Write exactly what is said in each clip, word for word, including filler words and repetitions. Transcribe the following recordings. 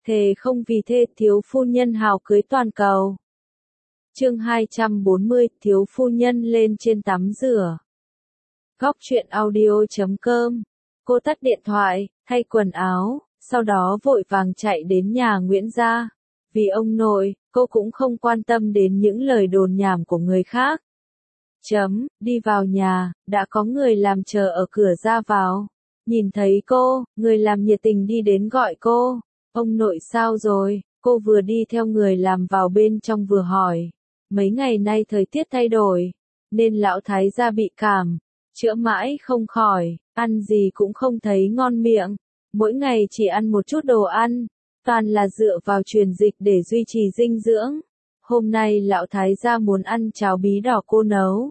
Thề không vì thê, thiếu phu nhân hào cưới toàn cầu. Chương hai trăm bốn mươi, thiếu phu nhân lên trên tắm rửa. Góc truyện audio chấm com. Cô tắt điện thoại, thay quần áo, sau đó vội vàng chạy đến nhà Nguyễn gia. Vì ông nội, cô cũng không quan tâm đến những lời đồn nhảm của người khác. Chấm, đi vào nhà, đã có người làm chờ ở cửa ra vào. Nhìn thấy cô, người làm nhiệt tình đi đến gọi cô. Ông nội sao rồi? Cô vừa đi theo người làm vào bên trong vừa hỏi. Mấy ngày nay thời tiết thay đổi, nên lão thái gia bị cảm, chữa mãi không khỏi, ăn gì cũng không thấy ngon miệng. Mỗi ngày chỉ ăn một chút đồ ăn, toàn là dựa vào truyền dịch để duy trì dinh dưỡng. Hôm nay lão thái gia muốn ăn cháo bí đỏ cô nấu.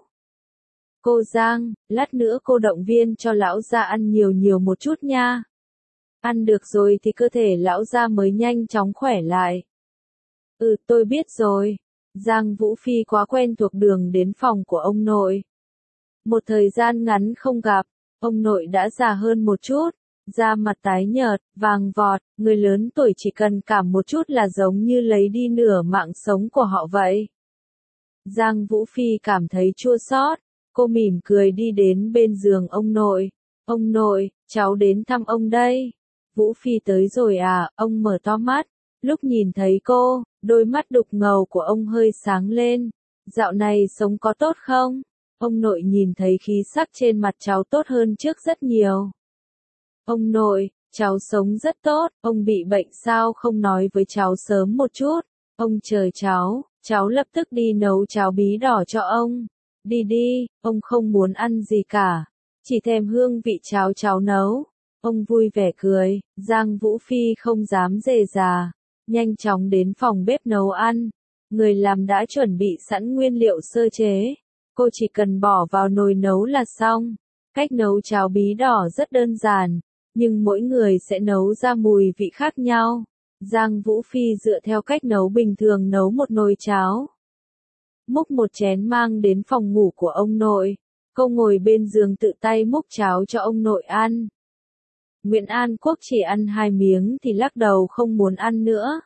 Cô Giang, lát nữa cô động viên cho lão gia ăn nhiều nhiều một chút nha. Ăn được rồi thì cơ thể lão gia mới nhanh chóng khỏe lại. Ừ, tôi biết rồi. Giang Vũ Phi quá quen thuộc đường đến phòng của ông nội. Một thời gian ngắn không gặp, ông nội đã già hơn một chút, da mặt tái nhợt, vàng vọt, người lớn tuổi chỉ cần cảm một chút là giống như lấy đi nửa mạng sống của họ vậy. Giang Vũ Phi cảm thấy chua xót, cô mỉm cười đi đến bên giường ông nội. Ông nội, cháu đến thăm ông đây. Vũ Phi tới rồi à? Ông mở to mắt. Lúc nhìn thấy cô, đôi mắt đục ngầu của ông hơi sáng lên. Dạo này sống có tốt không? Ông nội nhìn thấy khí sắc trên mặt cháu tốt hơn trước rất nhiều. Ông nội, cháu sống rất tốt, ông bị bệnh sao không nói với cháu sớm một chút. Ông chờ cháu, cháu lập tức đi nấu cháo bí đỏ cho ông. Đi đi, ông không muốn ăn gì cả, chỉ thèm hương vị cháo cháu nấu. Ông vui vẻ cười, Giang Vũ Phi không dám dề già, nhanh chóng đến phòng bếp nấu ăn. Người làm đã chuẩn bị sẵn nguyên liệu sơ chế, cô chỉ cần bỏ vào nồi nấu là xong. Cách nấu cháo bí đỏ rất đơn giản, nhưng mỗi người sẽ nấu ra mùi vị khác nhau. Giang Vũ Phi dựa theo cách nấu bình thường nấu một nồi cháo. Múc một chén mang đến phòng ngủ của ông nội. Cô ngồi bên giường tự tay múc cháo cho ông nội ăn. Nguyễn An Quốc chỉ ăn hai miếng thì lắc đầu không muốn ăn nữa.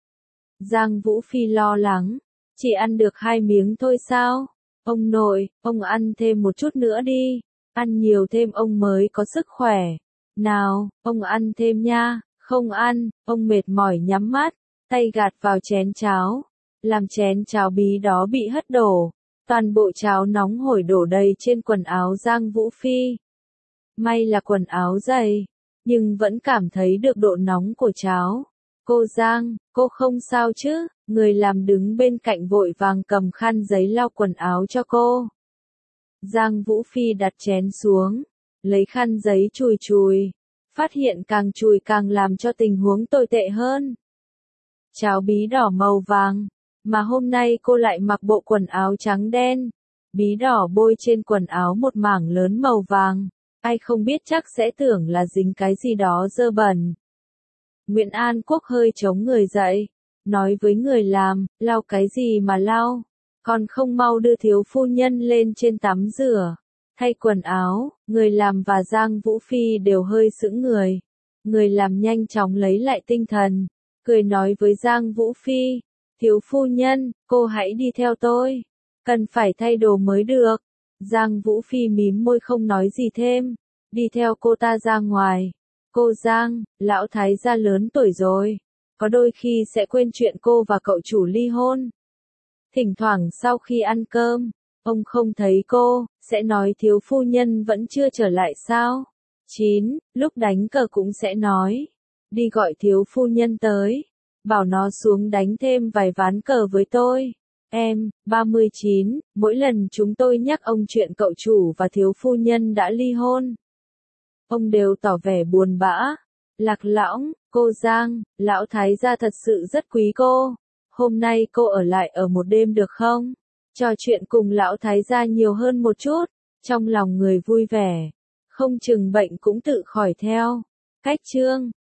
Giang Vũ Phi lo lắng. Chỉ ăn được hai miếng thôi sao? Ông nội, ông ăn thêm một chút nữa đi. Ăn nhiều thêm ông mới có sức khỏe. Nào, ông ăn thêm nha. Không ăn, ông mệt mỏi nhắm mắt, tay gạt vào chén cháo. Làm chén cháo bí đó bị hất đổ. Toàn bộ cháo nóng hổi đổ đầy trên quần áo Giang Vũ Phi. May là quần áo dày, nhưng vẫn cảm thấy được độ nóng của cháo. Cô Giang, cô không sao chứ? Người làm đứng bên cạnh vội vàng cầm khăn giấy lau quần áo cho cô. Giang Vũ Phi đặt chén xuống, lấy khăn giấy chùi chùi, phát hiện càng chùi càng làm cho tình huống tồi tệ hơn. Cháo bí đỏ màu vàng, mà hôm nay cô lại mặc bộ quần áo trắng đen. Bí đỏ bôi trên quần áo một mảng lớn màu vàng, ai không biết chắc sẽ tưởng là dính cái gì đó dơ bẩn. Nguyễn An Quốc hơi chống người dậy, nói với người làm, lau cái gì mà lau, còn không mau đưa thiếu phu nhân lên trên tắm rửa, thay quần áo. Người làm và Giang Vũ Phi đều hơi sững người. Người làm nhanh chóng lấy lại tinh thần, cười nói với Giang Vũ Phi, thiếu phu nhân, cô hãy đi theo tôi, cần phải thay đồ mới được. Giang Vũ Phi mím môi không nói gì thêm, đi theo cô ta ra ngoài. Cô Giang, lão thái gia lớn tuổi rồi, có đôi khi sẽ quên chuyện cô và cậu chủ ly hôn. Thỉnh thoảng sau khi ăn cơm, ông không thấy cô, sẽ nói thiếu phu nhân vẫn chưa trở lại sao? chín. Lúc đánh cờ cũng sẽ nói, đi gọi thiếu phu nhân tới, bảo nó xuống đánh thêm vài ván cờ với tôi. Em, ba mươi chín, mỗi lần chúng tôi nhắc ông chuyện cậu chủ và thiếu phu nhân đã ly hôn, ông đều tỏ vẻ buồn bã, lạc lõng. Cô Giang, lão thái gia thật sự rất quý cô. Hôm nay cô ở lại ở một đêm được không? Trò chuyện cùng lão thái gia nhiều hơn một chút, trong lòng người vui vẻ, không chừng bệnh cũng tự khỏi theo. Cách chương